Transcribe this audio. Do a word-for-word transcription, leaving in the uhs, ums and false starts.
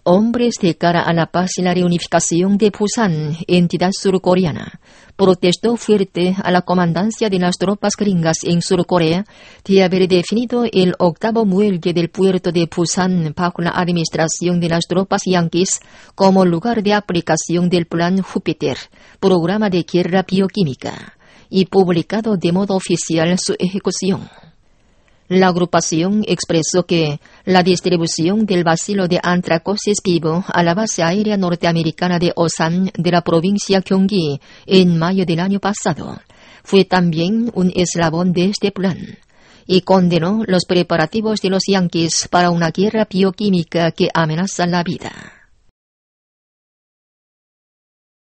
Hombres de cara a la paz y la reunificación de Busan, entidad surcoreana, protestó fuerte a la comandancia de las tropas gringas en Surcorea de haber definido el octavo muelle del puerto de Busan bajo la administración de las tropas yanquis como lugar de aplicación del Plan Júpiter, programa de guerra bioquímica, y publicado de modo oficial su ejecución. La agrupación expresó que la distribución del bacilo de antracosis vivo a la base aérea norteamericana de Osan de la provincia Gyeonggi en mayo del año pasado fue también un eslabón de este plan y condenó los preparativos de los yanquis para una guerra bioquímica que amenaza la vida.